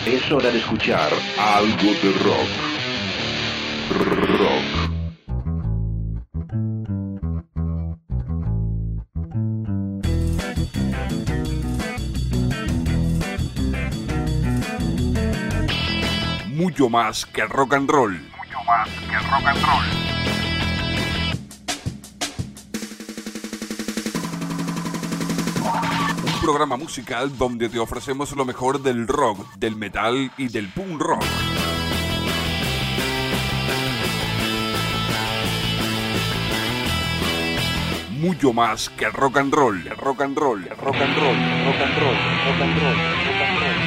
Es hora de escuchar algo de rock. Rock. Mucho más que rock and roll. Mucho más que rock and roll. Un programa musical donde te ofrecemos lo mejor del rock, del metal y del punk rock. Mucho más que rock and roll, rock and roll, rock and roll, rock and roll, rock and roll, rock and roll.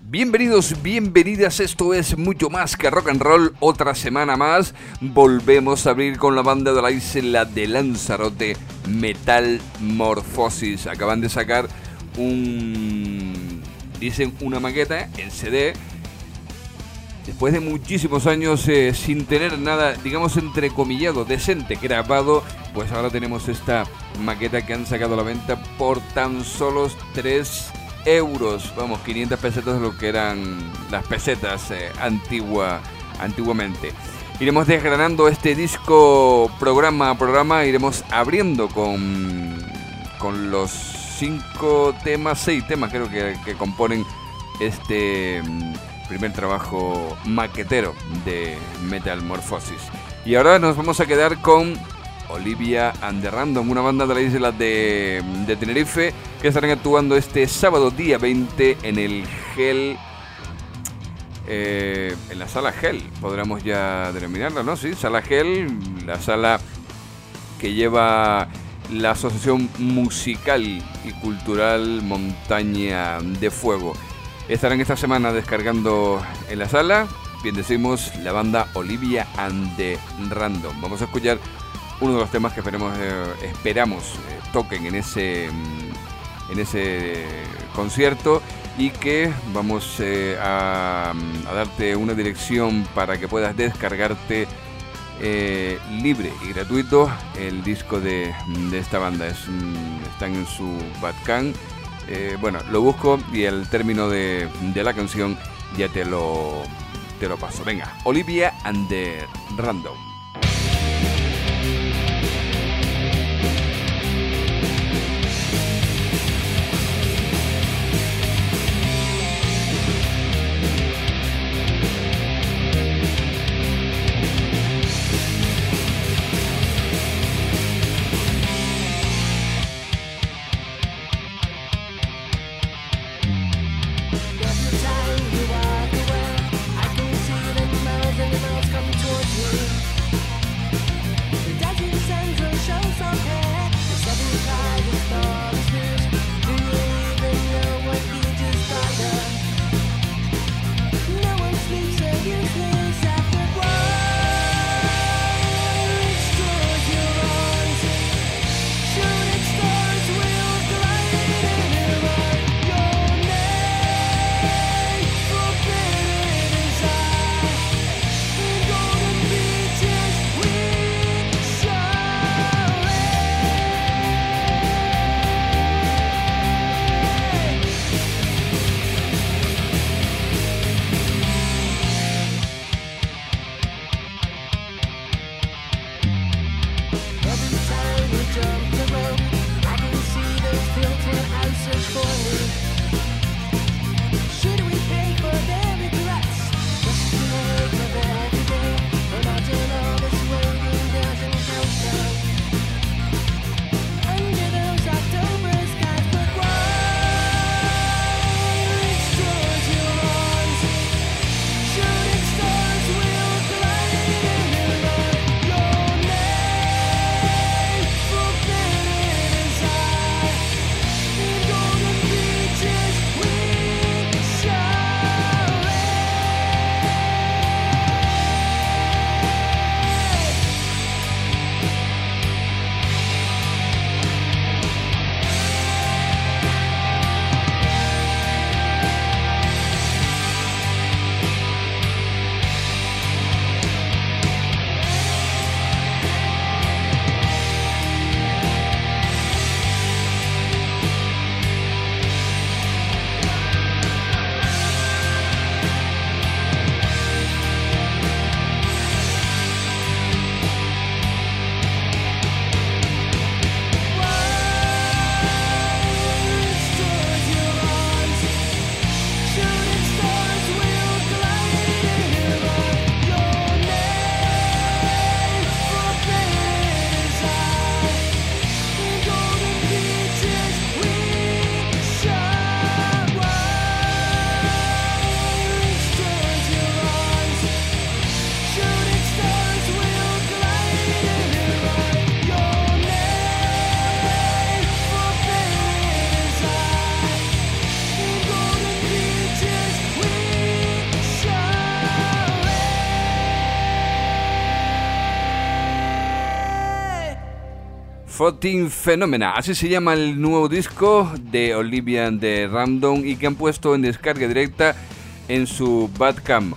Bienvenidos, bienvenidas, esto es Mucho Más que Rock and Roll, otra semana más. Volvemos a abrir con la banda de la isla de Lanzarote, Metamorphosis. Acaban de sacar una maqueta en CD. Después de muchísimos años sin tener nada, digamos, entrecomillado, decente, grabado, pues ahora tenemos esta maqueta que han sacado a la venta por tan solo 3 euros. Vamos, 500 pesetas de lo que eran las pesetas antiguamente. Iremos desgranando este disco programa a programa, iremos abriendo con los 6 temas creo que componen este primer trabajo maquetero de Metamorphosis. Y ahora nos vamos a quedar con Olivia and the Random, una banda de la isla de Tenerife, que estarán actuando este sábado día 20 en el Hell, en la sala Hell, podríamos ya denominarla, ¿no? Sí, sala Hell, la sala que lleva la Asociación Musical y Cultural Montaña de Fuego. Estarán esta semana descargando en la sala, bien decimos, la banda Olivia and the Random. Vamos a escuchar uno de los temas que esperamos toquen en ese concierto, y que vamos a darte una dirección para que puedas descargarte libre y gratuito el disco de esta banda. Están en su Bandcamp. Bueno, lo busco y al término de la canción ya te lo paso. Venga, Olivia and the Random. Time you walk away, I can see the smiles and the miles coming towards me. 14 Phenomena, así se llama el nuevo disco de Olivia and the Random y que han puesto en descarga directa en su Bandcamp,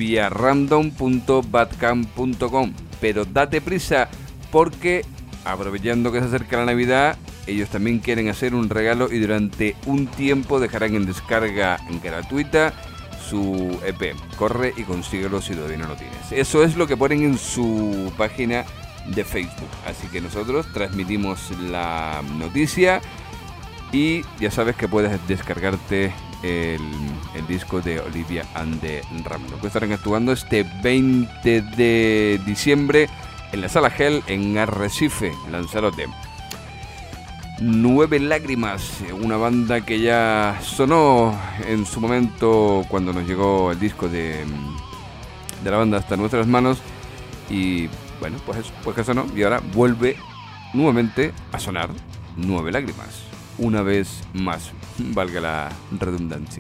oliviarandom.bandcamp.com. Pero date prisa porque, aprovechando que se acerca la Navidad, ellos también quieren hacer un regalo y durante un tiempo dejarán en descarga gratuita su EP. Corre y consíguelo si todavía no lo tienes. Eso es lo que ponen en su página de Facebook. Así que nosotros transmitimos la noticia y ya sabes que puedes descargarte el disco de Olivia and the Random, que estarán actuando este 20 de diciembre en la Sala Hell en Arrecife, Lanzarote. 9 Lágrimas, una banda que ya sonó en su momento cuando nos llegó el disco de la banda hasta nuestras manos y bueno, pues que sonó y ahora vuelve nuevamente a sonar 9 Lágrimas, una vez más, valga la redundancia.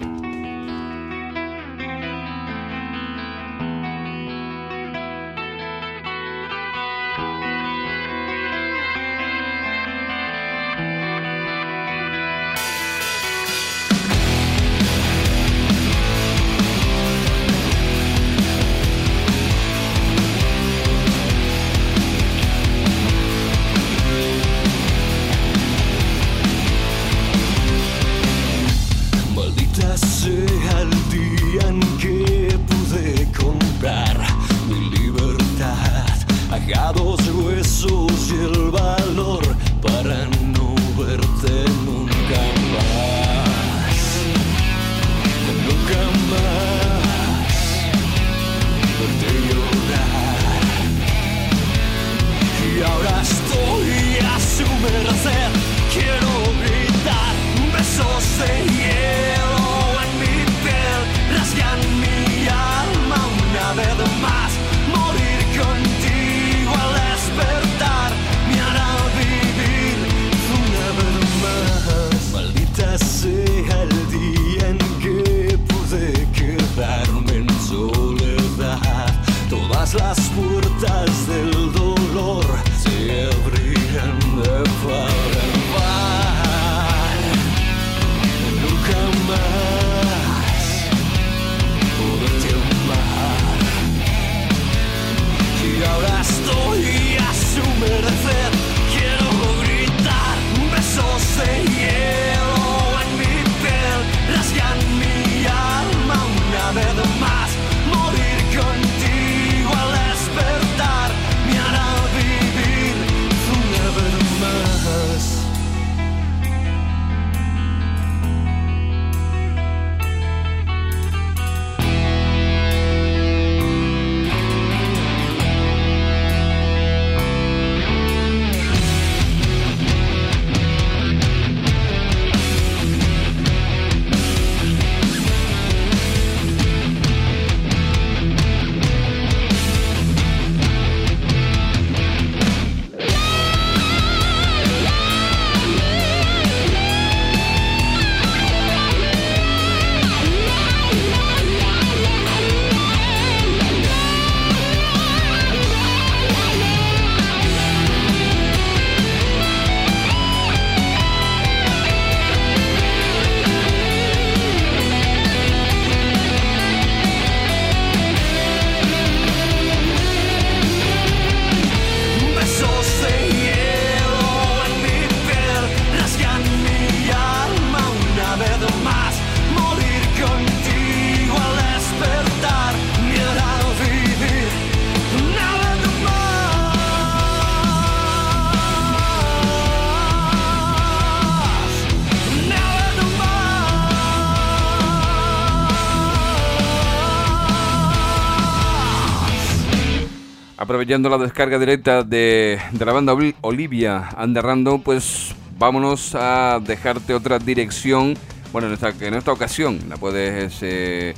Las puertas del dolor se abrirán de par en par. Nunca más poderte amar. Y ahora estoy a su merced. Quiero gritar besos de hielo en mi piel. Rasgan mi alma una vez más. Morir contigo al despertar me hará vivir una vez más. Aprovechando la descarga directa de la banda Olivia and the Random, pues vámonos a dejarte otra dirección. Bueno, en esta ocasión la puedes ver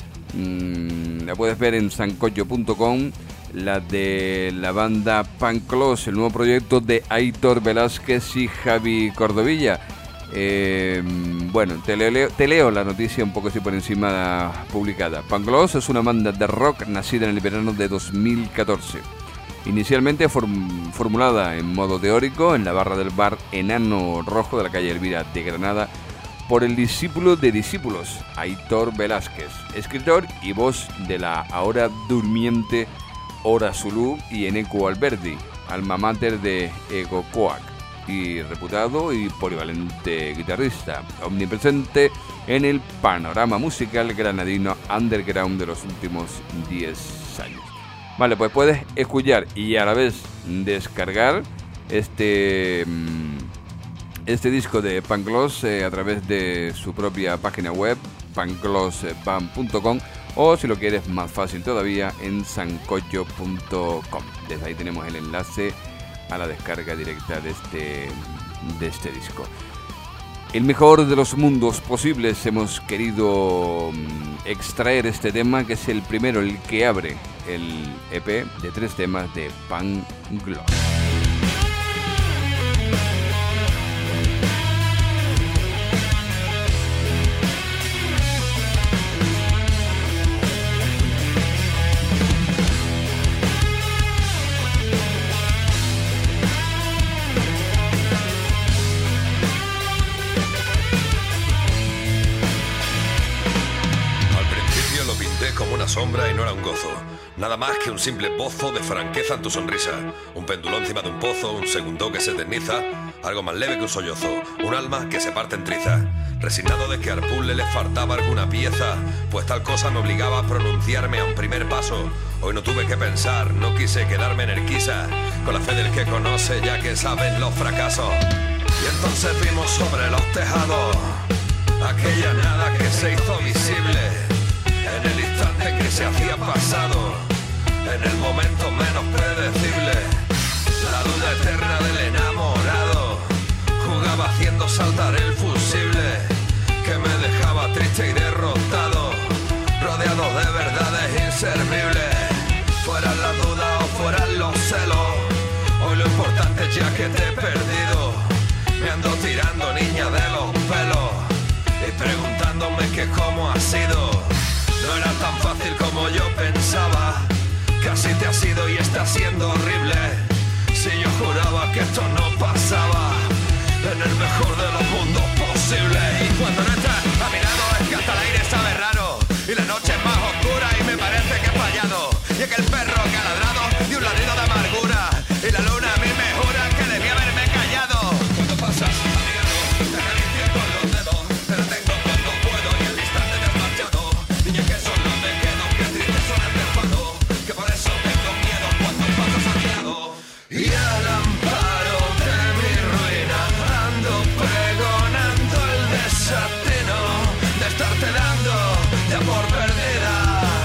en sancocho.com, la de la banda Panclos, el nuevo proyecto de Aitor Velázquez y Javi Cordovilla. Bueno, te leo la noticia un poco así por encima publicada. Panclos es una banda de rock nacida en el verano de 2014. Inicialmente formulada en modo teórico en la barra del bar Enano Rojo de la calle Elvira de Granada por el discípulo de discípulos, Aitor Velázquez, escritor y voz de la ahora durmiente Ora Zulú y Eneco Alberdi, alma mater de Ego Coac, y reputado y polivalente guitarrista, omnipresente en el panorama musical granadino underground de los últimos 10 años. Vale, pues puedes escuchar y a la vez descargar este disco de Pangloss a través de su propia página web, panglossband.com, o si lo quieres más fácil todavía, en sancocho.com. Desde ahí tenemos el enlace a la descarga directa de este disco. El mejor de los mundos posibles, hemos querido extraer este tema, que es el primero, el que abre el EP de 3 temas de Pangloss. Como una sombra y no era un gozo, nada más que un simple bozo de franqueza en tu sonrisa, un péndulo encima de un pozo, un segundo que se eterniza, algo más leve que un sollozo, un alma que se parte en trizas, resignado de que al puzzle le faltaba alguna pieza, pues tal cosa me obligaba a pronunciarme a un primer paso. Hoy no tuve que pensar, no quise quedarme en el quizá, con la fe del que conoce ya que saben los fracasos. Y entonces vimos sobre los tejados aquella nada que se hizo visible, en el instante que se hacía pasado, en el momento menos predecible. La duda eterna del enamorado jugaba haciendo saltar el fusible, que me dejaba triste y derrotado, rodeado de verdades inservibles. Fueran la duda o fueran los celos, hoy lo importante es ya que te he perdido. Me ando tirando, niña, de los pelos y preguntándome que cómo ha sido. No era tan fácil como yo pensaba, casi te ha sido y está siendo horrible. Si yo juraba que esto no pasaba, en el mejor de los mundos posibles. Y cuando no estás a mi lado es que hasta el aire sabe raro, y la noche es más oscura y me parece que he fallado. Y es que el perro que ha ladrado de un ladrido de amargura, y la luna a mí me jura que debía haberme callado. Cuando pasas a mi lado, te acaricio con los dedos, te detengo cuando puedo y el instante te has marchado. Niña, que solo me quedo, que triste suena el enfado, que por eso tengo miedo cuando pasas a mi lado. Y al amparo de mi ruina ando pregonando el desatino de estarte dando ya por perdida.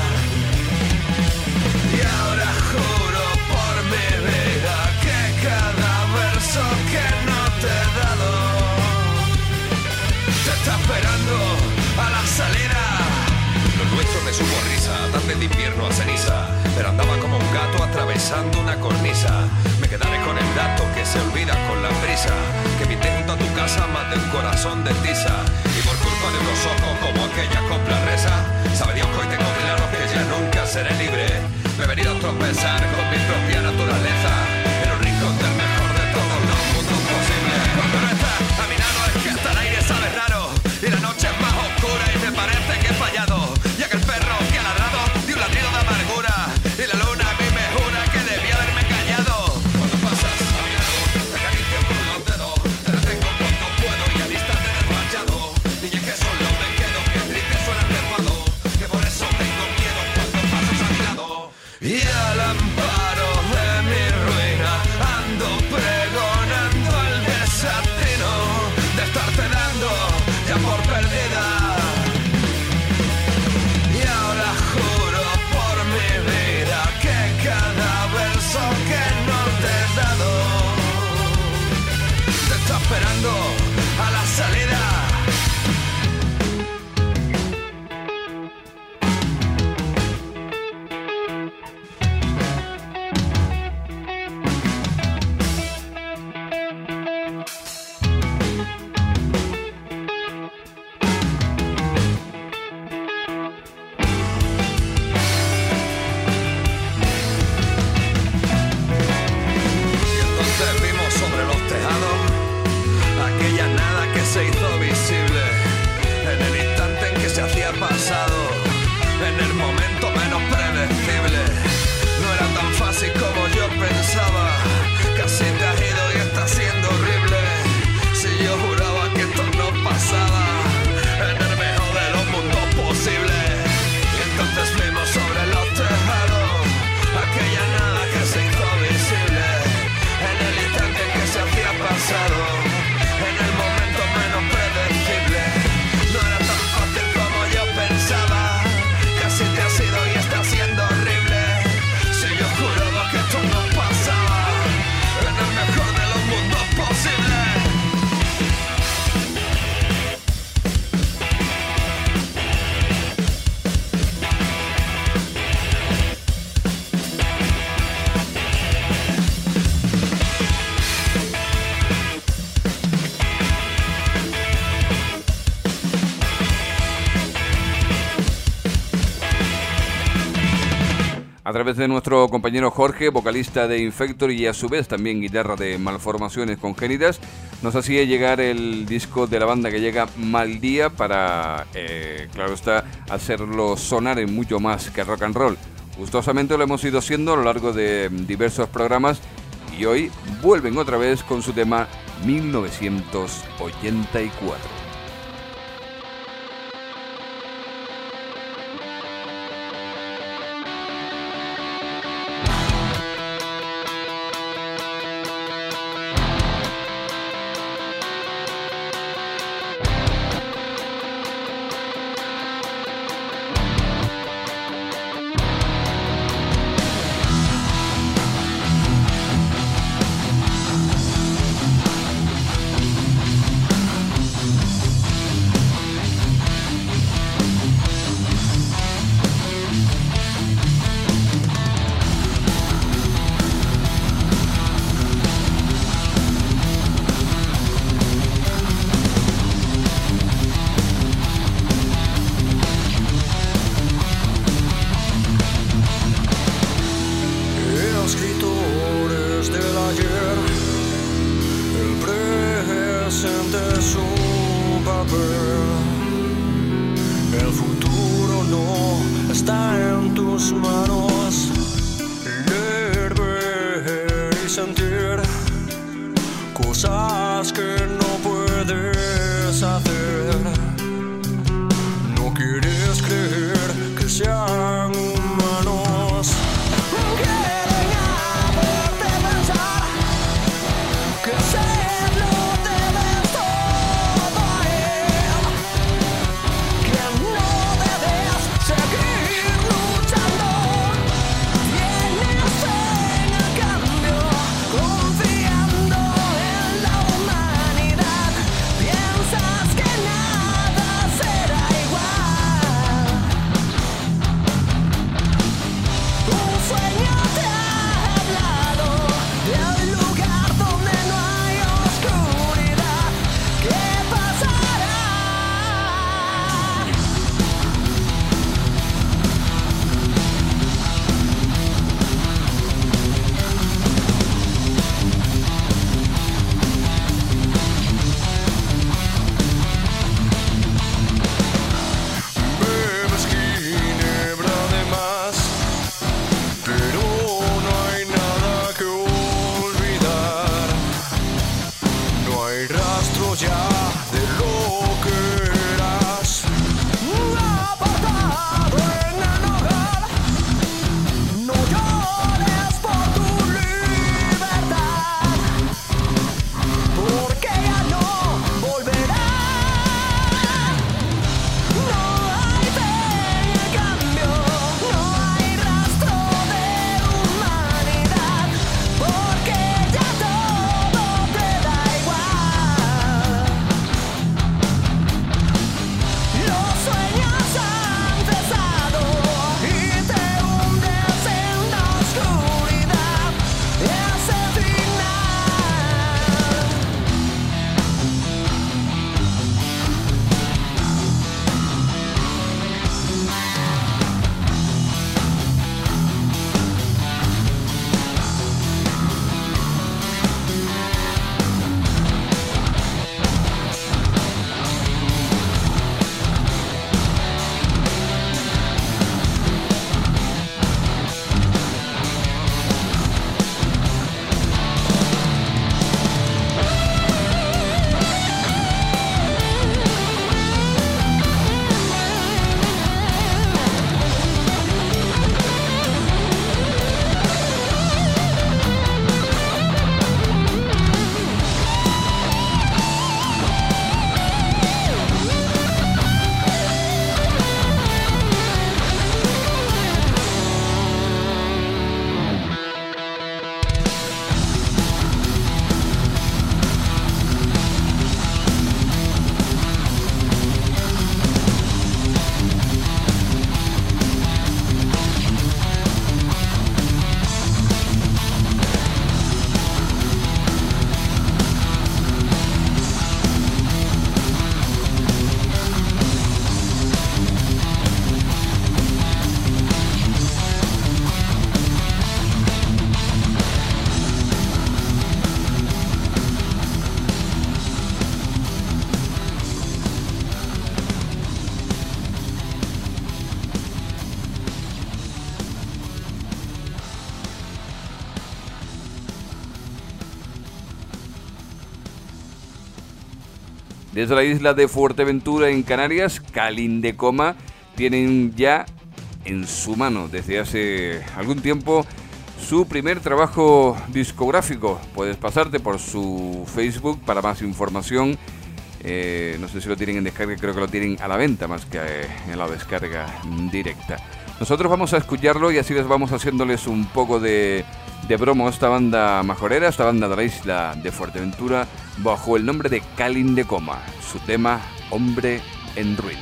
Y ahora juro por mi vida que cada verso que no te he dado te está esperando a la salida. Lo nuestro me supo risa, tarde de invierno a ceniza, pero andaba como un gato atravesando una cornisa. Me quedaré con el dato que se olvida con la prisa, que pinté junto a tu casa más de un corazón de tiza. Y por culpa de unos ojos como aquella copla reza, sabe Dios que hoy tengo claro que ya nunca seré libre. Me he venido a tropezar con mi propia naturaleza, en un rincón del mejor de todos los mundos posibles. Cuando no estás a mi lado es que hasta el aire sabe raro, y la noche es más oscura y me parece que he fallado. Y aquel perro que ha ladrado de un ladrido de amargura, y la luna a mí me jura que debía haberme callado. Cuando pasas a mi lado, te acaricio con los dedos, te detengo cuando puedo y al instante te has marchado. Niña, que solo me quedo, que triste suena el enfado, que por eso tengo miedo cuando pasas a mi lado. Y al a través de nuestro compañero Jorge, vocalista de Infector y a su vez también guitarra de Malformaciones Congénitas, nos hacía llegar el disco de la banda que llega Mal Día para, claro está, hacerlo sonar en mucho más que rock and roll. Gustosamente lo hemos ido haciendo a lo largo de diversos programas y hoy vuelven otra vez con su tema 1984. Seguir luchando. Desde la isla de Fuerteventura en Canarias, Calindecoma tienen ya en su mano desde hace algún tiempo su primer trabajo discográfico. Puedes pasarte por su Facebook para más información. No sé si lo tienen en descarga, creo que lo tienen a la venta más que en la descarga directa. Nosotros vamos a escucharlo y así les vamos haciéndoles un poco de promo a esta banda majorera, esta banda de la isla de Fuerteventura, bajo el nombre de Calindecoma, su tema Hombre en Ruinas.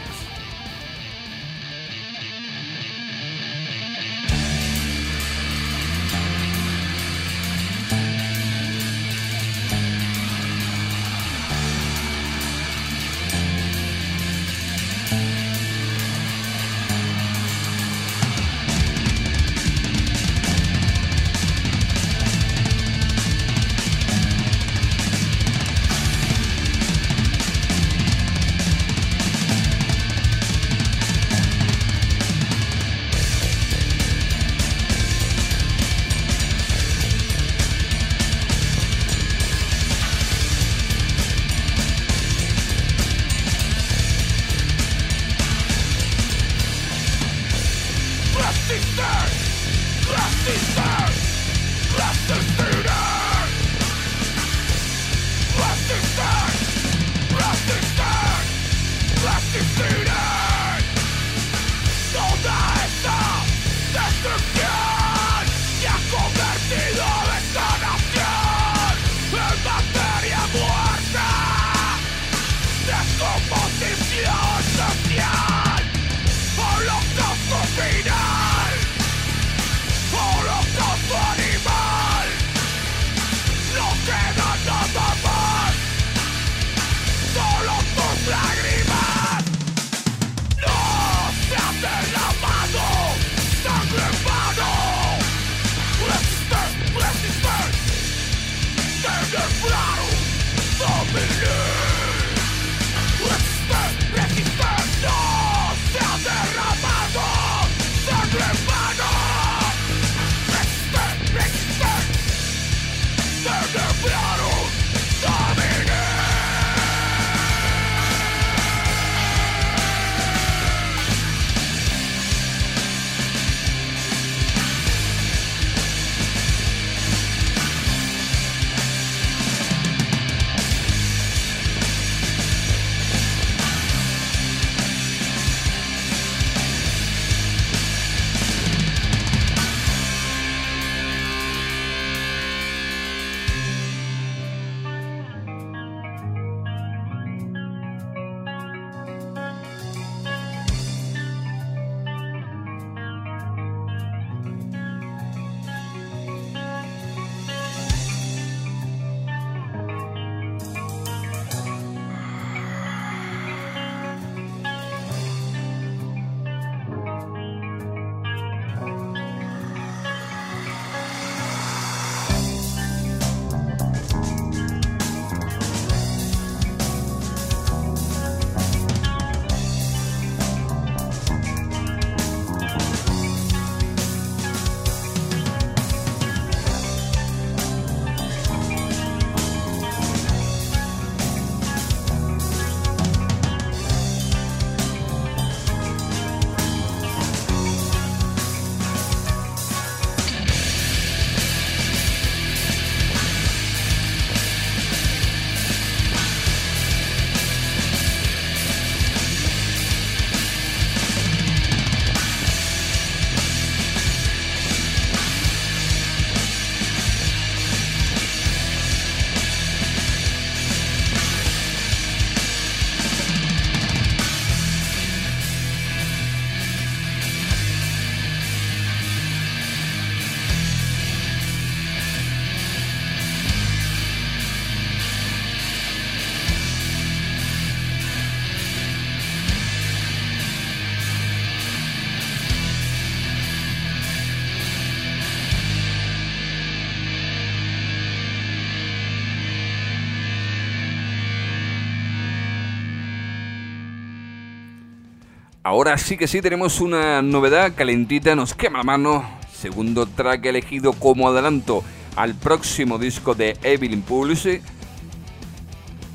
Ahora sí que sí, tenemos una novedad calentita, nos quema la mano. Segundo track elegido como adelanto al próximo disco de Evil Impulse.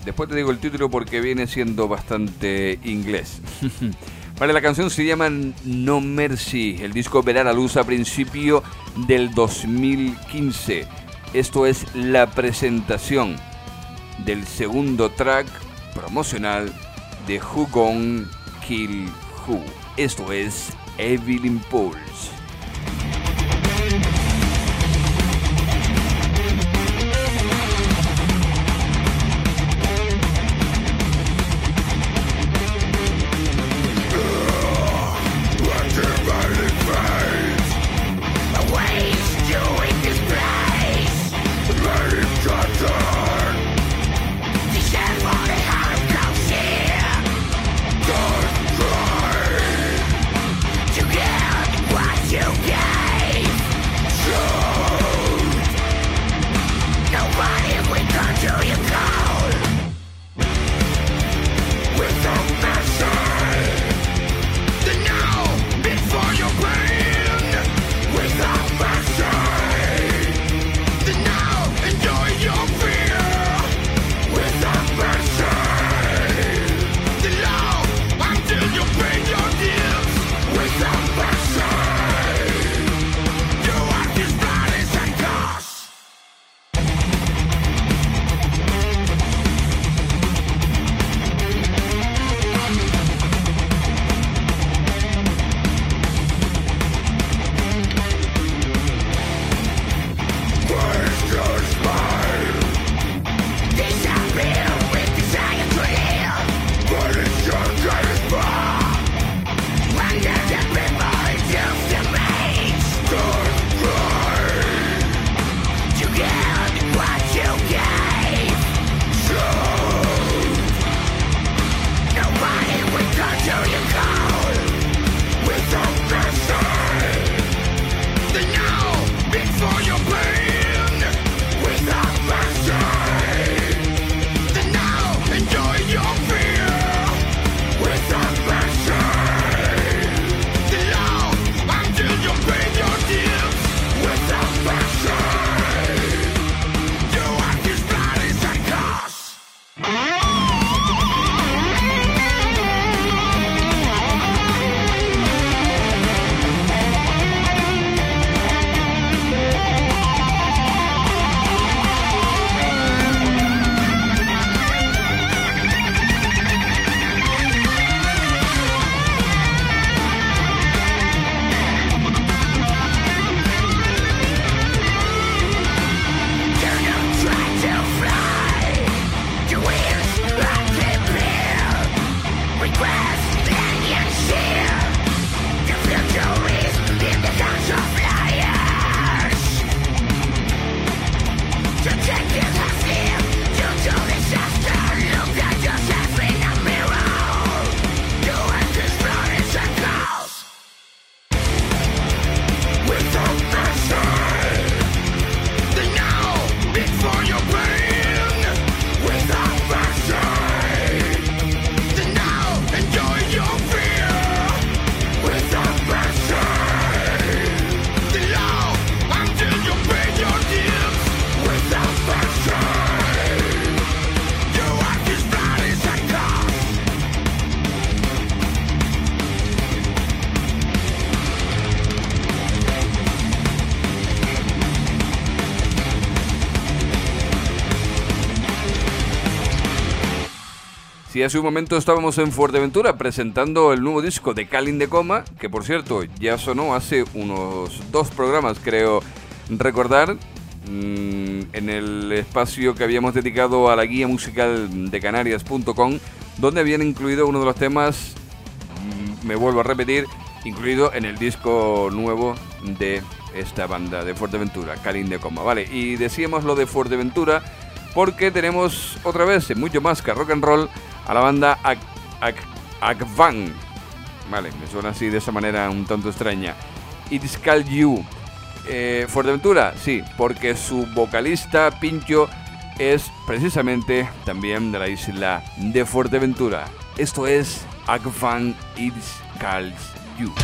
Después te digo el título porque viene siendo bastante inglés. Vale, la canción se llama No Mercy. El disco verá la luz a principio del 2015. Esto es la presentación del segundo track promocional de Who Gon Kill Who. Esto es Evil Impulse. Sí, hace un momento estábamos en Fuerteventura presentando el nuevo disco de Kalin de Coma, que por cierto ya sonó hace unos 2 programas, creo recordar, en el espacio que habíamos dedicado a la guía musical de Canarias.com, donde habían incluido uno de los temas, me vuelvo a repetir, incluido en el disco nuevo de esta banda de Fuerteventura, Kalin de Coma, ¿vale? Y decíamos lo de Fuerteventura porque tenemos otra vez, mucho más que rock and roll, a la banda Akvan, vale, me suena así de esa manera un tanto extraña. It's Called You. Fuerteventura, sí, porque su vocalista Pincho es precisamente también de la isla de Fuerteventura. Esto es Akvan, It's Called You.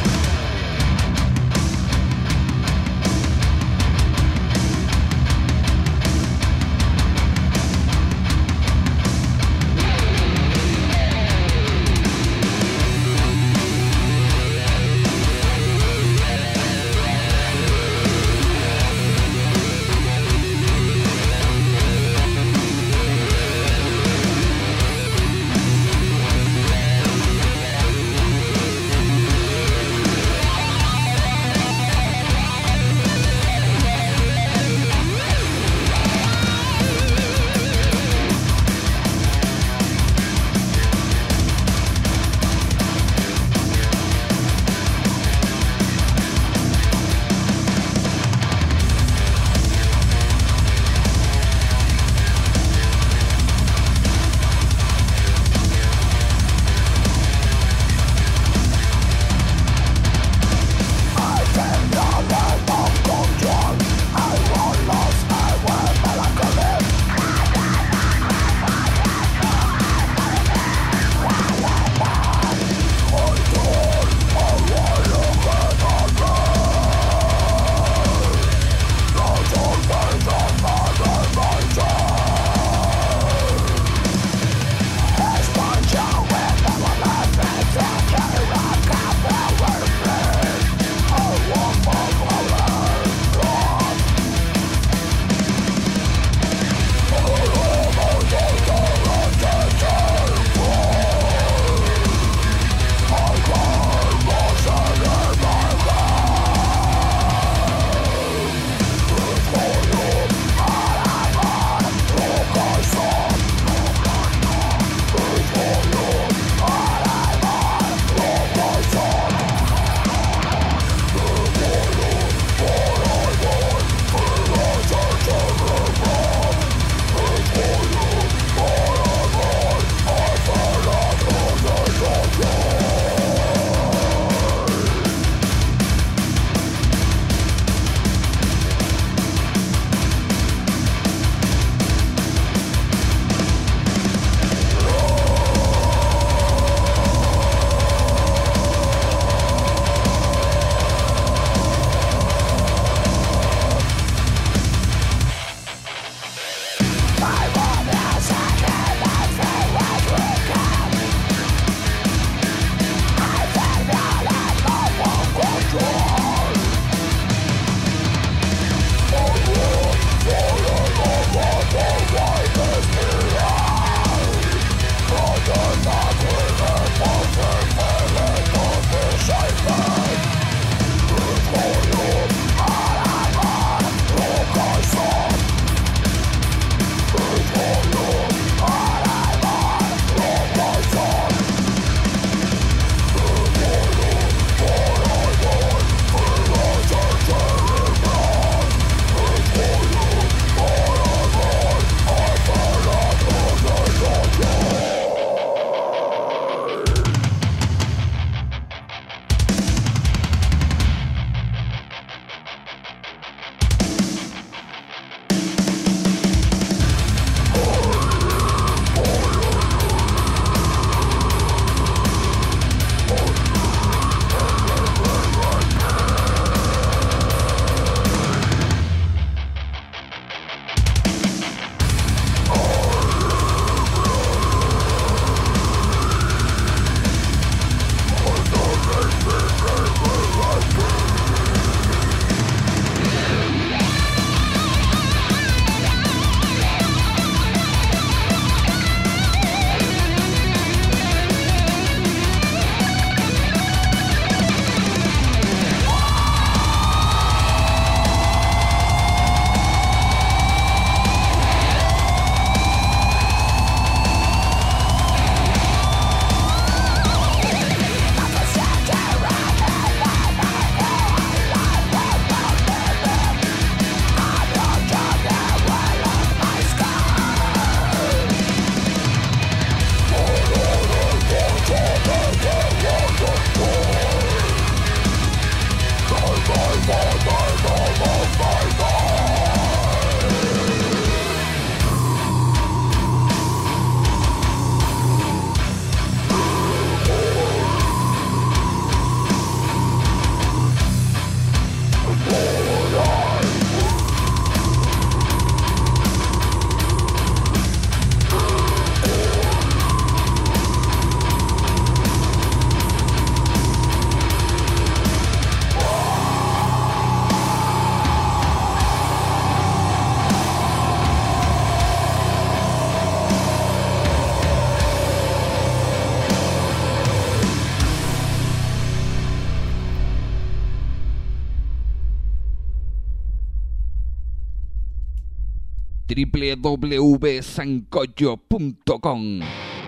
www.sancocho.com.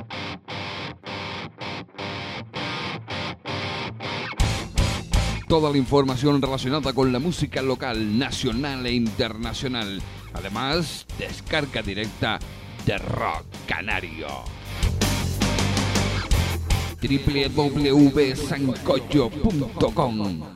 Toda la información relacionada con la música local, nacional e internacional. Además, descarga directa de Rock Canario. www.sancocho.com.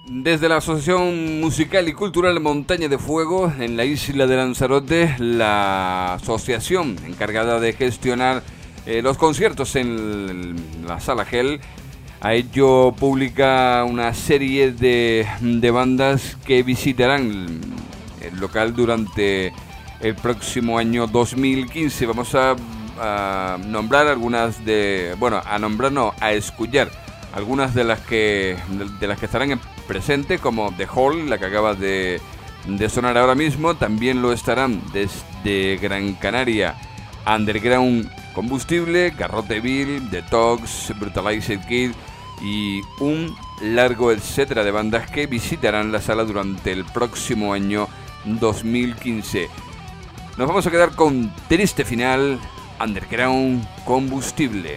Desde la Asociación Musical y Cultural Montaña de Fuego en la isla de Lanzarote, la asociación encargada de gestionar los conciertos en la Sala Gel, a ello publica una serie de bandas que visitarán el local durante el próximo año 2015. Vamos a nombrar algunas a escuchar algunas de las que estarán presentes, como The Hall, la que acaba de sonar ahora mismo. También lo estarán desde Gran Canaria Underground Combustible, Garrote Bill, The Togs, Brutalized Kid y un largo etcétera de bandas que visitarán la sala durante el próximo año 2015. Nos vamos a quedar con Triste Final, Underground Combustible.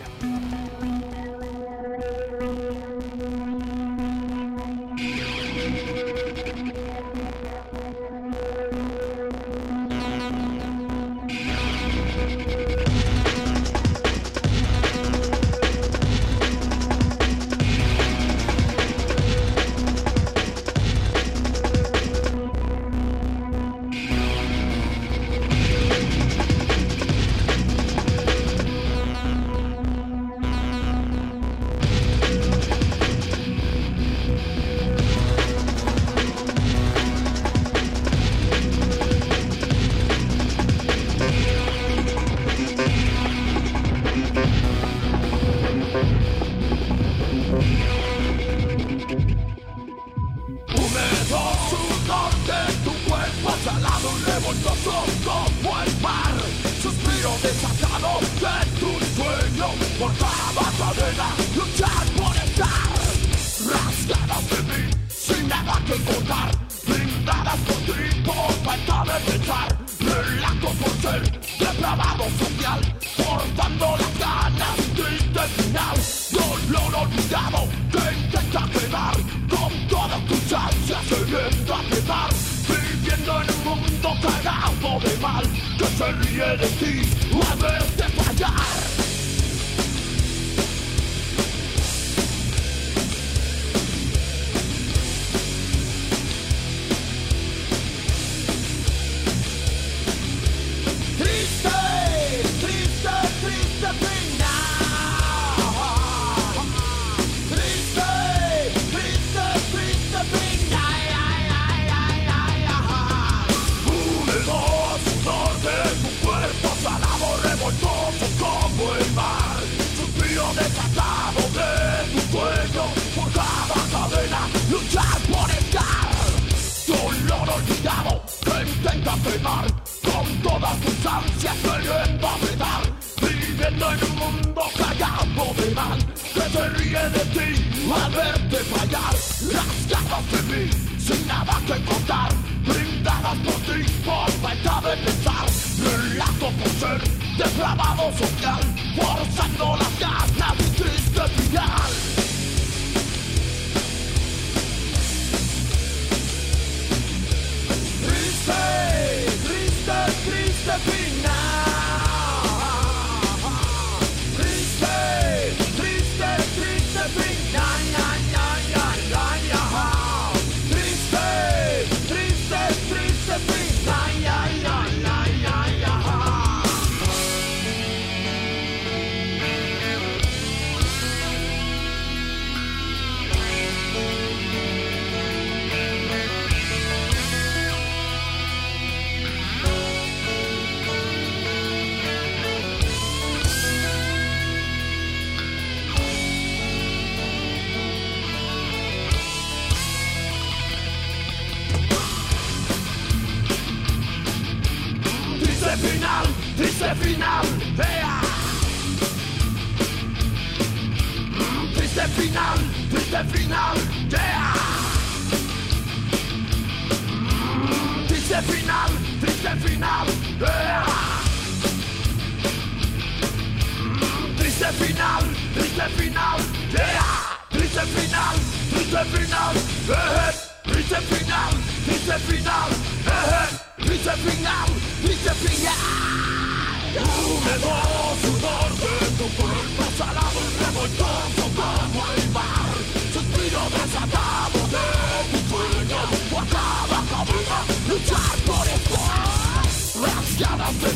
Salado, revoltoso como el mar, suspiro desatado de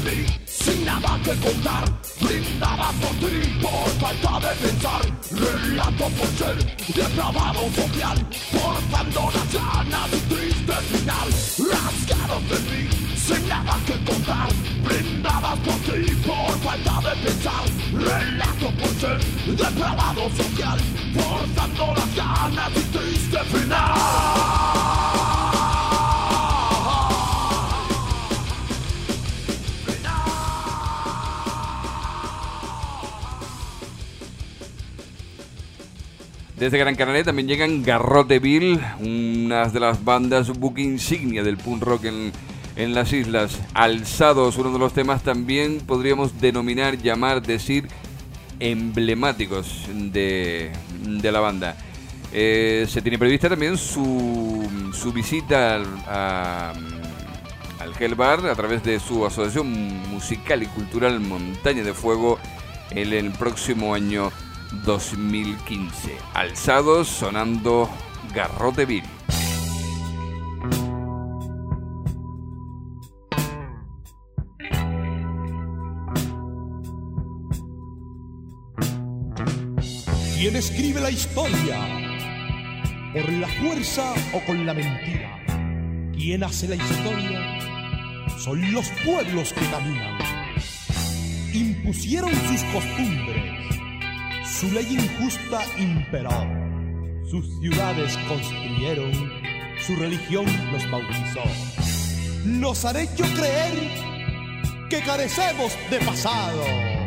mí, sin nada que contar, brindaba por ti por falta de pensar, relato por ser depravado social, forzando las ganas y triste final, rasgaron de mí, sin nada que contar, brindabas por ti por falta de pensar, relato por ser depravado social, forzando las ganas y triste final. Desde Gran Canaria también llegan Garroteville, una de las bandas buque insignia del punk rock en las islas. Alzados, uno de los temas también podríamos denominar, llamar, decir emblemáticos de la banda. Se tiene prevista también su visita al Hell Bar a través de su asociación musical y cultural Montaña de Fuego en el próximo año 2015. Alzados sonando Garroteville. ¿Quién escribe la historia? ¿Por la fuerza o con la mentira? ¿Quién hace la historia? Son los pueblos que caminan. Impusieron sus costumbres. Su ley injusta imperó, sus ciudades construyeron, su religión los bautizó. Nos han hecho creer que carecemos de pasado.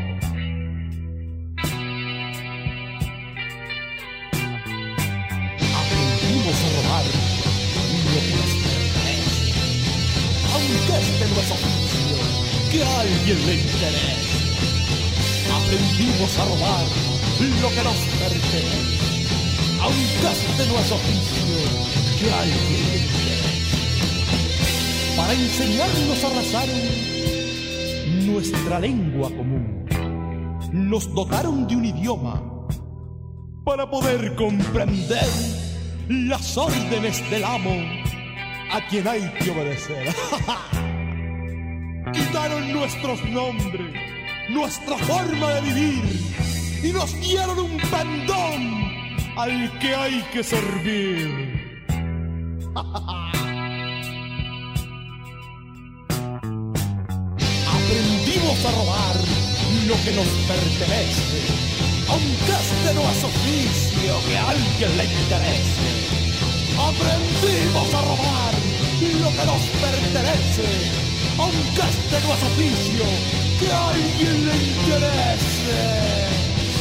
Aprendimos a robar lo que nos pertenece, aunque este no es oficio que a alguien le interese. Aprendimos a robar lo que nos pertenece, aunque este no es oficio que a alguien le interese. Para enseñarnos arrasaron nuestra lengua común, nos dotaron de un idioma para poder comprender las órdenes del amo a quien hay que obedecer. Quitaron nuestros nombres, nuestra forma de vivir, y nos dieron un pendón al que hay que servir. Aprendimos a robar lo que nos pertenece, aunque este no es oficio que a alguien le interese. Aprendimos a robar lo que nos pertenece, aunque este no es oficio que a alguien le interese.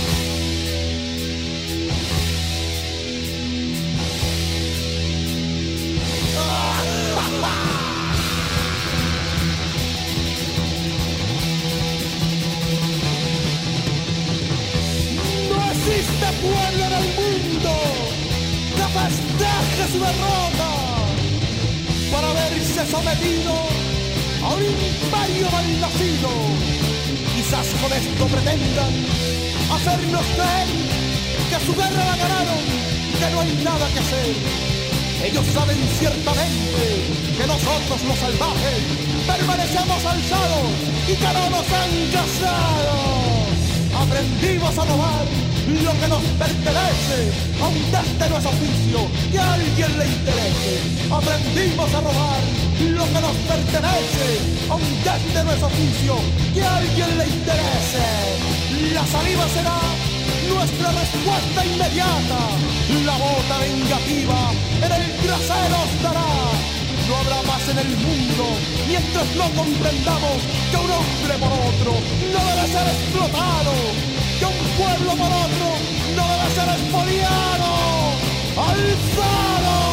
No existe pueblo en el mundo que festeje su derrota para verse sometido a un imperio mal nacido. Quizás con esto pretendan hacernos creer que su guerra la ganaron, que no hay nada que hacer. Ellos saben ciertamente que nosotros los salvajes permanecemos alzados y que no nos han casado. Aprendimos a robar lo que nos pertenece, aunque este no es oficio que a alguien le interese. Aprendimos a robar lo que nos pertenece, aunque este no es oficio que a alguien le interese. La saliva será nuestra respuesta inmediata, la bota vengativa en el trasero os dará. No habrá más en el mundo mientras no comprendamos que un hombre por otro no debe ser explotado, que un pueblo por otro no debe ser expoliado. ¡Alzado!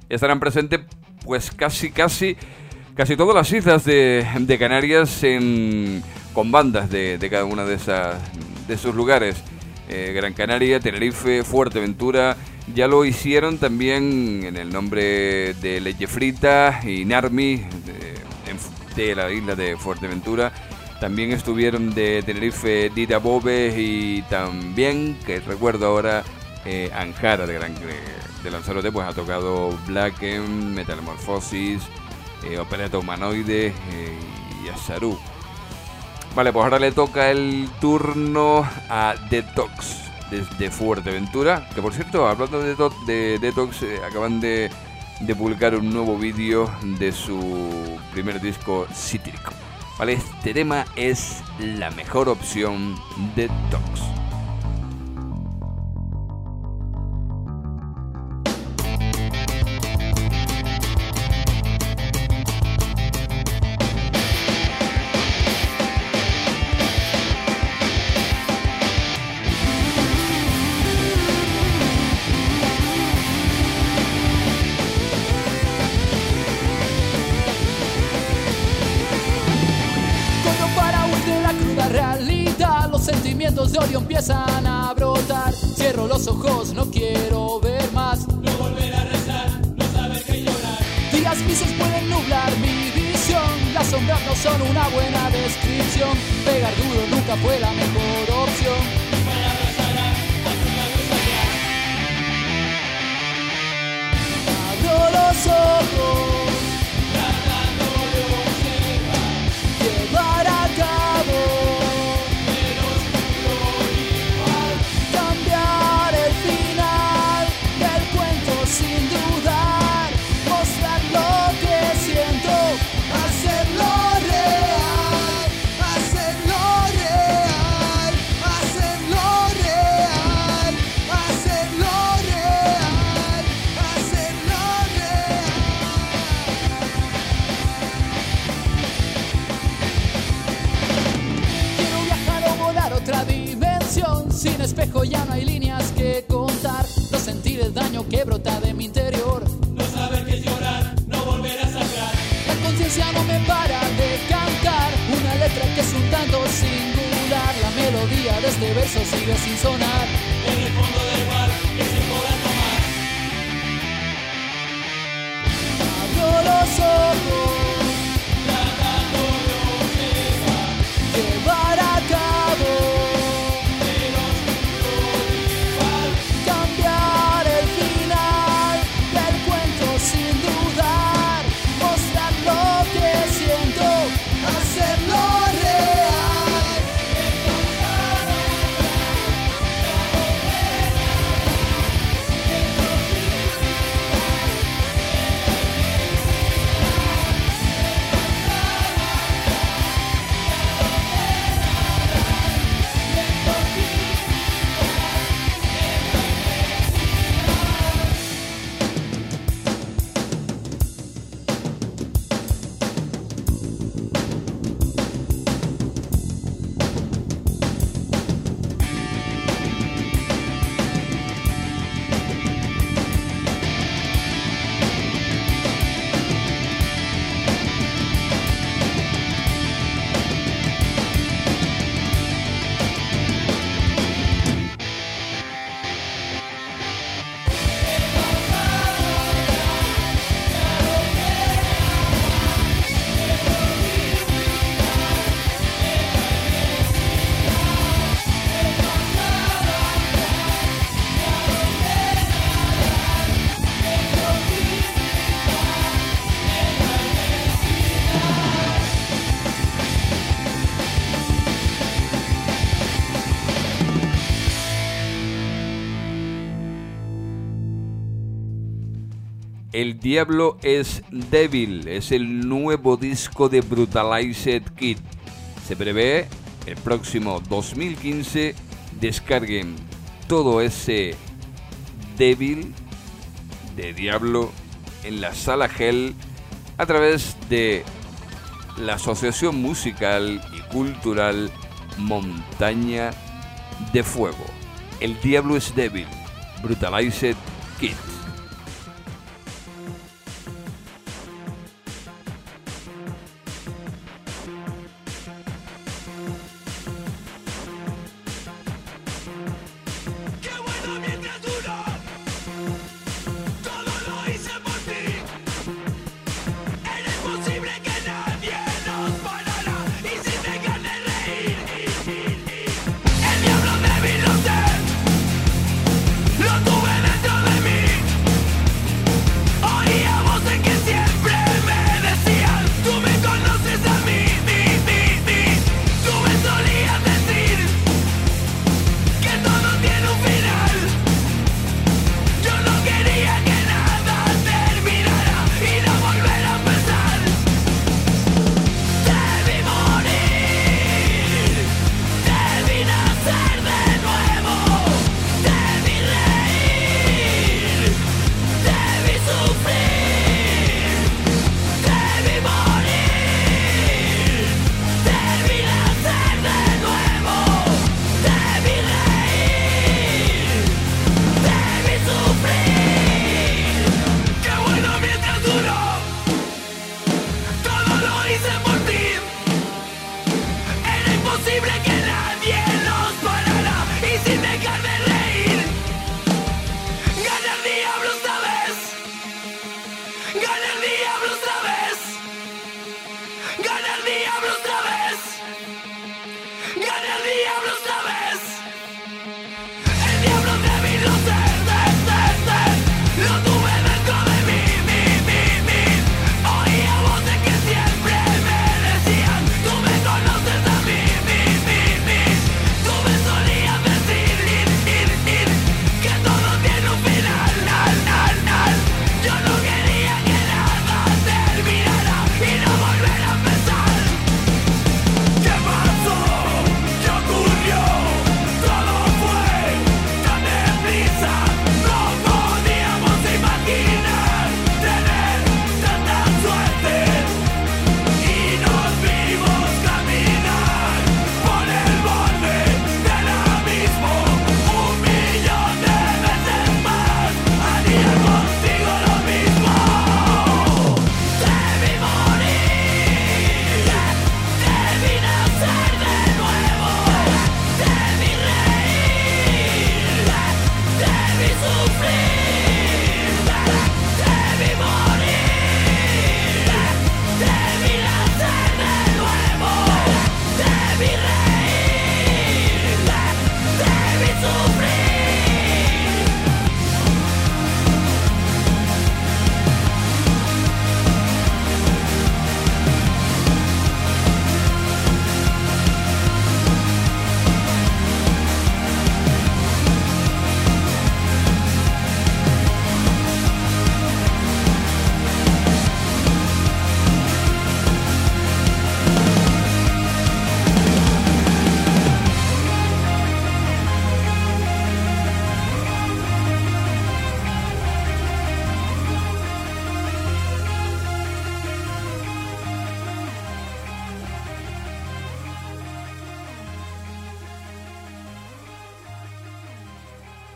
estarán presentes pues casi todas las islas de Canarias con bandas de cada una de esos lugares. Gran Canaria, Tenerife, Fuerteventura, ya lo hicieron también en el nombre de Leche Frita y Narmi de la isla de Fuerteventura. También estuvieron de Tenerife Dita Bobe y también, que recuerdo ahora, Anjara de Lanzarote, pues ha tocado Blacken, Metamorfosis, Opereta Humanoide y Azaru. Vale, pues ahora le toca el turno a Detox desde Fuerteventura, que por cierto, hablando de Detox, acaban de publicar un nuevo vídeo de su primer disco Cítrico. Vale, este tema es la mejor opción de Detox. De odio empiezan a brotar. Cierro los ojos, no quiero ver más. No volver a rezar, no saber qué llorar. Días grises pueden nublar mi visión. Las sombras no son una buena descripción. Pegar duro nunca fue la mejor opción. Mis palabras harán a tu labio Abro los ojos, tratando de observar, llevar a cabo. Sin dudar, mostrar lo que siento, hacerlo real, hacerlo real, hacerlo real, hacerlo real, hacerlo real. Quiero viajar o volar otra dimensión, sin espejo ya no hay líneas que contar. No sentir el daño que brota de mi interior. no saber qué llorar, no volver a sacar. La conciencia no me para de cantar una letra que es un tanto singular. La melodía de este verso sigue sin sonar. En el fondo del mar que se podrá tomar. Abro los ojos, Tratando de observar, llevar a cabo, pero igual. cambiar el final del cuento sin dudar, mostrar lo que siento, hacerlo real. El Diablo es Débil es el nuevo disco de Brutalized Kid. Se prevé el próximo 2015. Descarguen todo ese Débil de Diablo en la Sala Hell a través de la Asociación Musical y Cultural Montaña de Fuego. El Diablo es Débil, Brutalized Kid.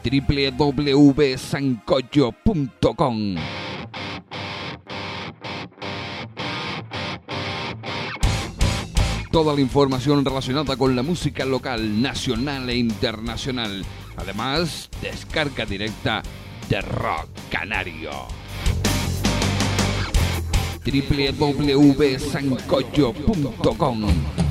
www.sancocho.com. Toda la información relacionada con la música local, nacional e internacional. Además, descarga directa de Rock Canario. www.sancocho.com.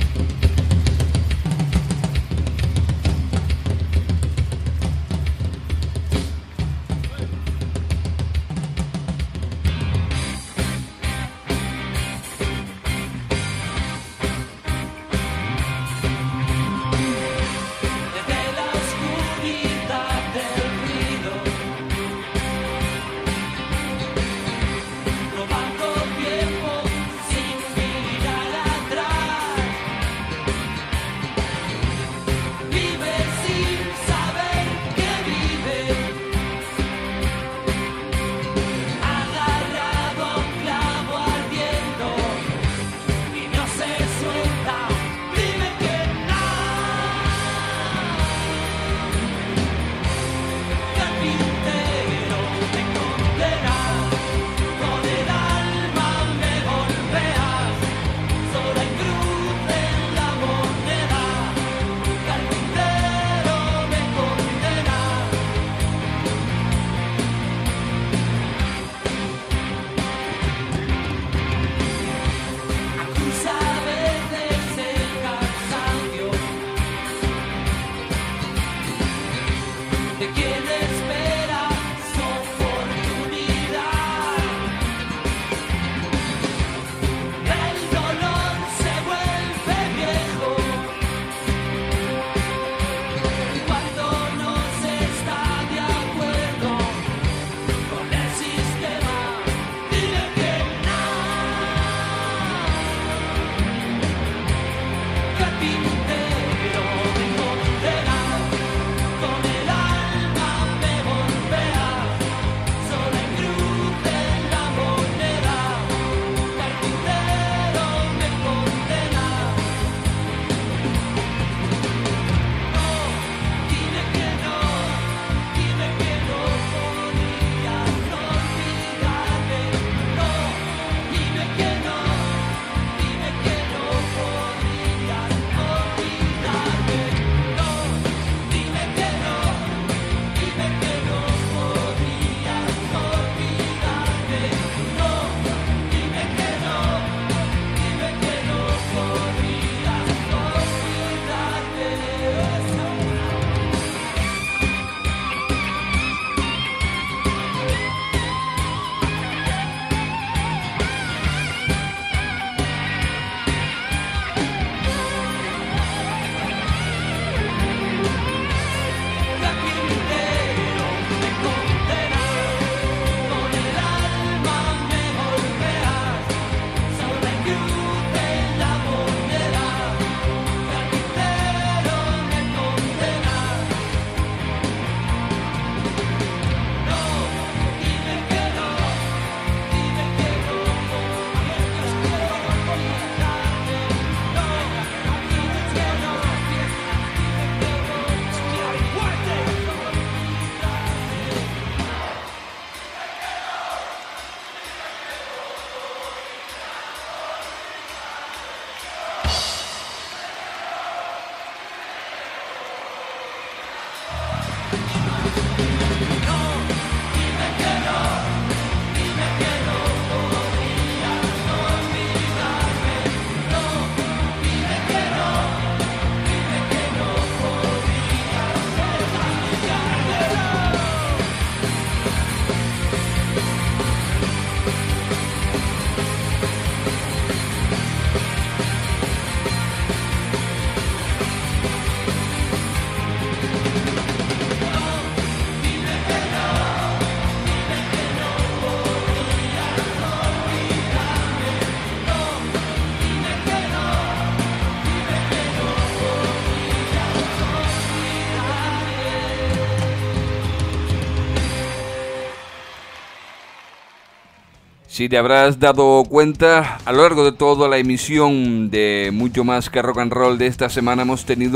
Si te habrás dado cuenta, a lo largo de toda la emisión de Mucho Más que Rock and Roll de esta semana hemos tenido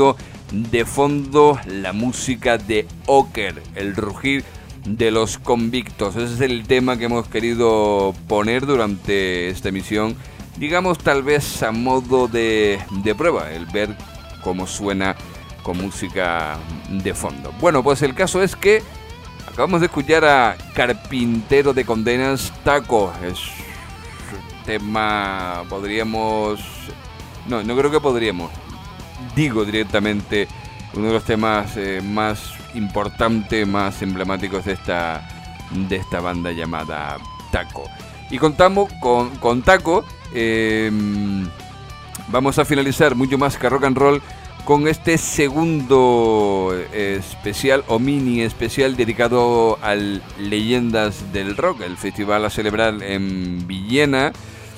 de fondo la música de Oker, el rugir de los convictos. Ese es el tema que hemos querido poner durante esta emisión, digamos tal vez a modo de prueba, el ver cómo suena con música de fondo. Bueno, pues el caso es que acabamos de escuchar a Carpintero de Condenas, Taco. Es un tema, podríamos... No creo que podríamos. Digo directamente, uno de los temas más importantes, más emblemáticos de esta banda llamada Taco. Y contamos con Taco. Vamos a finalizar mucho más que rock and roll con este segundo especial o mini especial dedicado al Leyendas del Rock, el festival a celebrar en Villena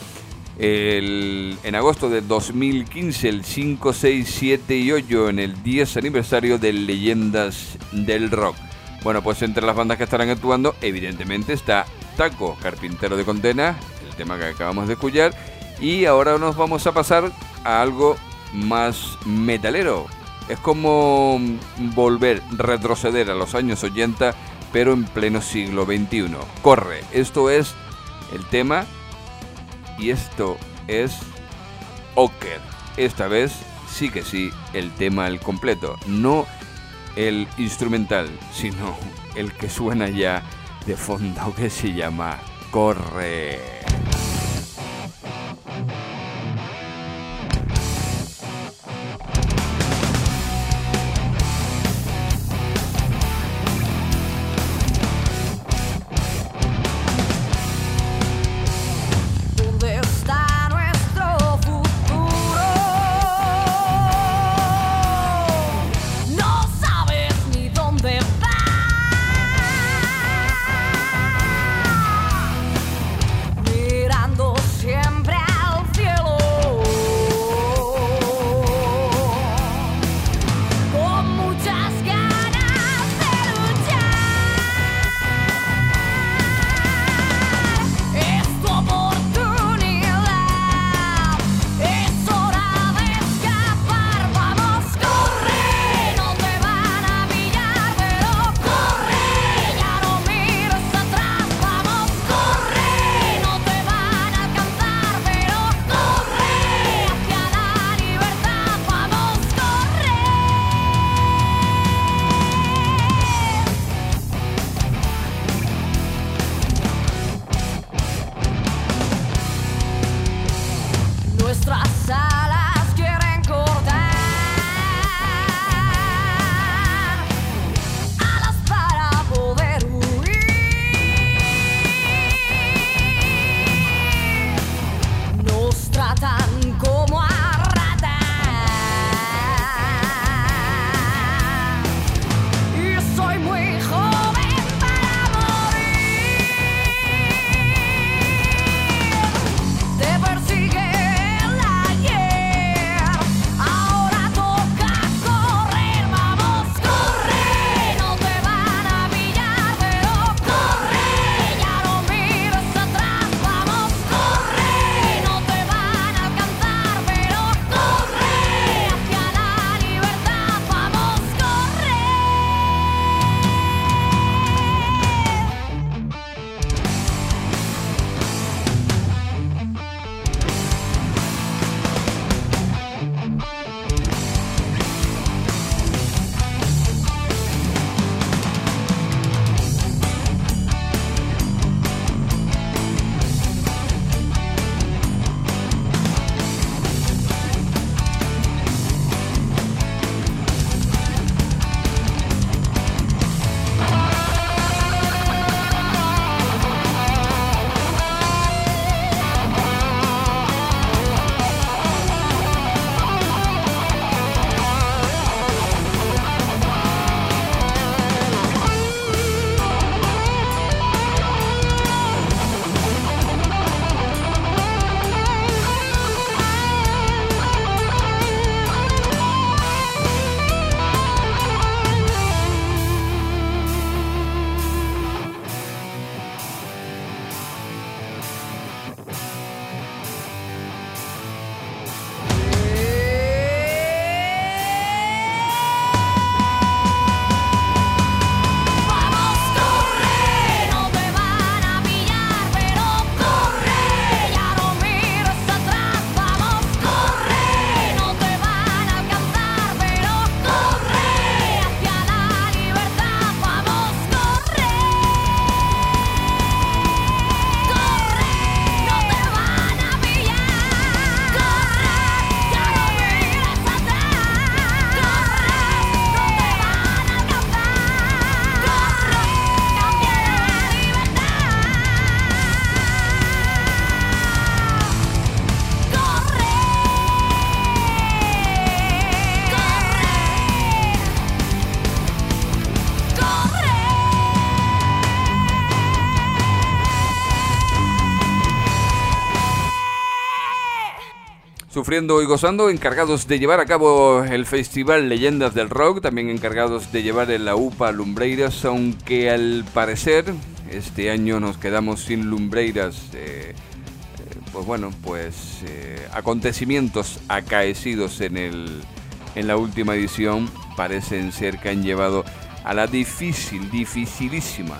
en agosto de 2015, el 5, 6, 7 y 8, en el 10 aniversario de Leyendas del Rock. Bueno, pues entre las bandas que estarán actuando, evidentemente está Taco, Carpintero de Condena, el tema que acabamos de escuchar, y ahora nos vamos a pasar a algo más metalero. Es como retroceder a los años 80, pero en pleno siglo XXI. Corre, esto es el tema, y esto es Oker. Esta vez sí que sí, el tema al completo, no el instrumental, sino el que suena ya de fondo, que se llama Corre. Me sufriendo y gozando, encargados de llevar a cabo el festival Leyendas del Rock, también encargados de llevar la UPA Lumbreiras, aunque al parecer este año nos quedamos sin Lumbreiras. Acontecimientos acaecidos en la última edición parecen ser que han llevado a la dificilísima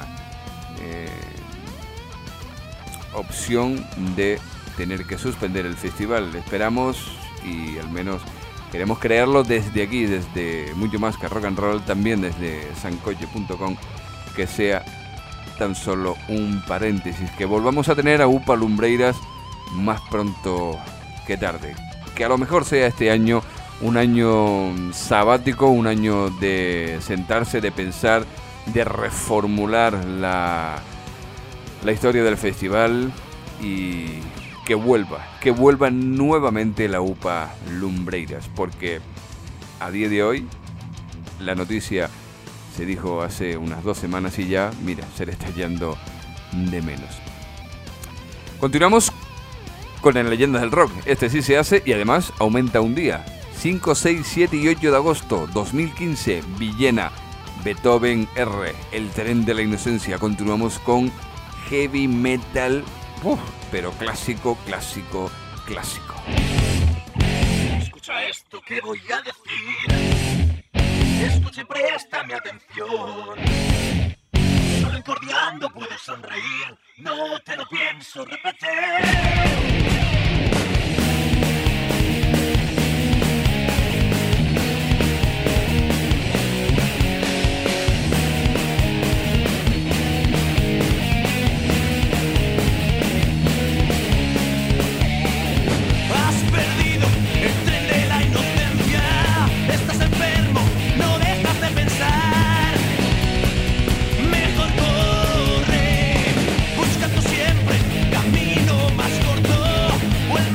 opción de tener que suspender el festival. Esperamos, y al menos queremos creerlo desde aquí, desde mucho más que rock and roll, también desde sancoche.com, que sea tan solo un paréntesis, que volvamos a tener a UPA Lumbreiras más pronto que tarde, que a lo mejor sea este año un año sabático, un año de sentarse, de pensar, de reformular la historia del festival y que vuelva nuevamente la UPA Lumbreiras, porque a día de hoy la noticia se dijo hace unas 2 semanas y ya, mira, se le está yendo de menos. Continuamos con las Leyendas del Rock. Este sí se hace y además aumenta un día. 5, 6, 7 y 8 de agosto 2015, Villena, Beethoven R, El Tren de la Inocencia. Continuamos con heavy metal, pero clásico. Escucha esto que voy a decir. Escucha y préstame atención. Recordeando puedes sonreír, no te lo pienso repetir. Camino más corto, o el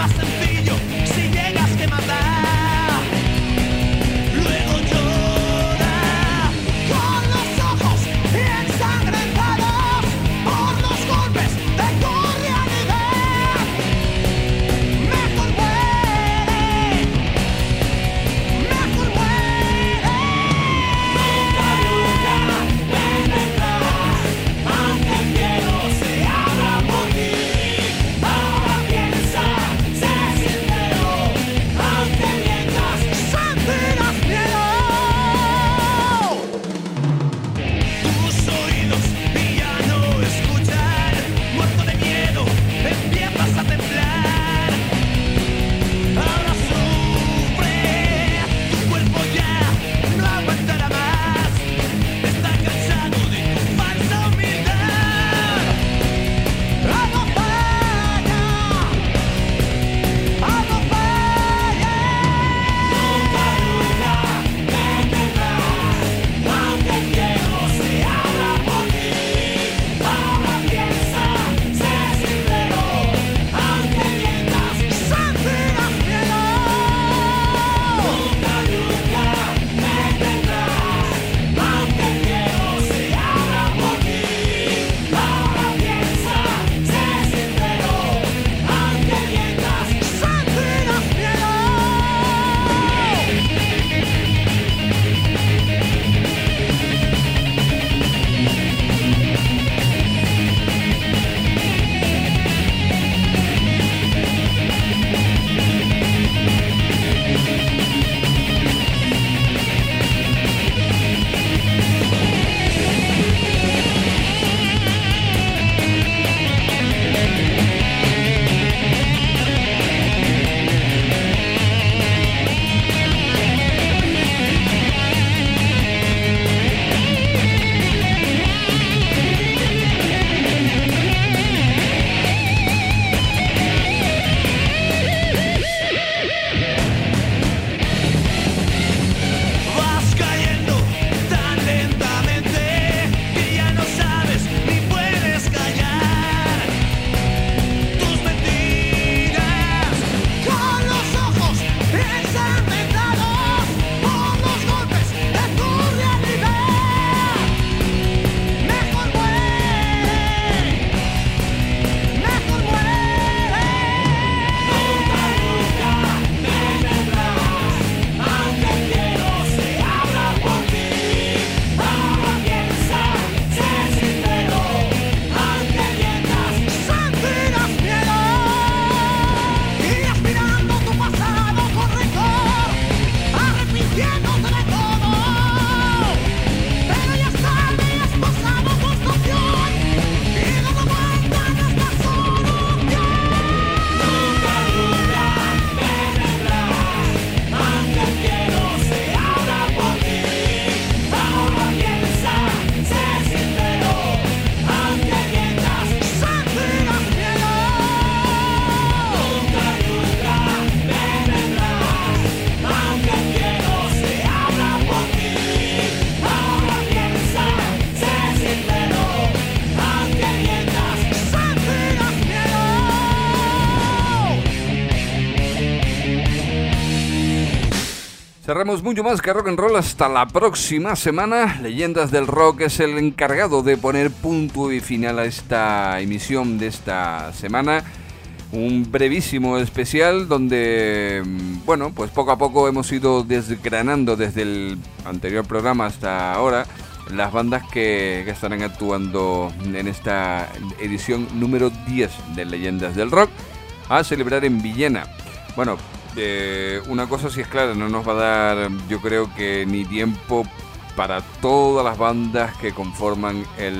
Cerramos mucho más que rock and roll hasta la próxima semana. Leyendas del Rock es el encargado de poner punto y final a esta emisión de esta semana. Un brevísimo especial donde, bueno, pues poco a poco hemos ido desgranando desde el anterior programa hasta ahora las bandas que estarán actuando en esta edición número 10 de Leyendas del Rock a celebrar en Villena. Bueno, una cosa sí es clara, no nos va a dar, yo creo que ni tiempo para todas las bandas que conforman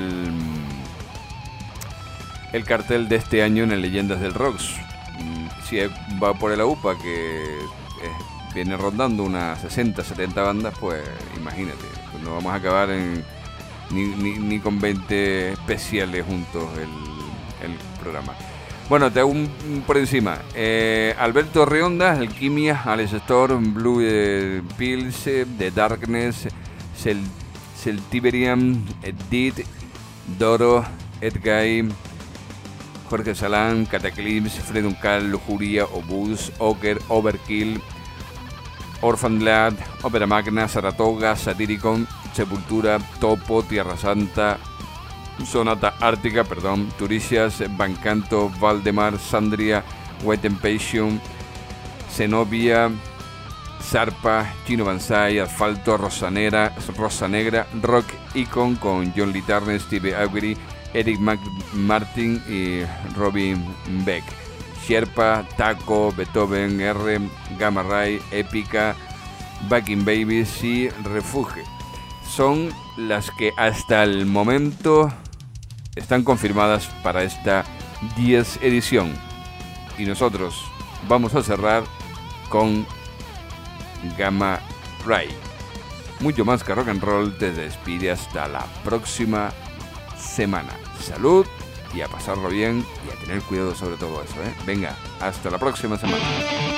el cartel de este año en el Leyendas del Rock. Si va por el AUPA, que viene rondando unas 60, 70 bandas, pues imagínate, pues no vamos a acabar ni con 20 especiales juntos el programa. Bueno, te hago por encima. Alberto Rionda, Alquimia, Alex Storm, Blue Pills, The Darkness, Celtiberian, Edith, Doro, Edguy, Jorge Salán, Cataclysm, Freduncal, Lujuria, Obus, Oker, Overkill, Orphan Lad, Ópera Magna, Saratoga, Satyricon, Sepultura, Topo, Tierra Santa, Sonata Ártica, Turicias, Bancanto, Valdemar, Sandria, White Temptation, Zenobia, Zarpa, Chino Banzai, Asfalto, Rosa Negra, Rock Icon con John Lee Turner, Steve Auguri, Eric Martin y Robin Beck, Sherpa, Taco, Beethoven, R, Gamma Ray, Épica, Backing Babies y Refuge. Son las que hasta el momento están confirmadas para esta 10 edición. Y nosotros vamos a cerrar con Gamma Ray. Mucho más que rock and roll te despide hasta la próxima semana. Salud y a pasarlo bien y a tener cuidado sobre todo eso, ¿eh? Venga, hasta la próxima semana.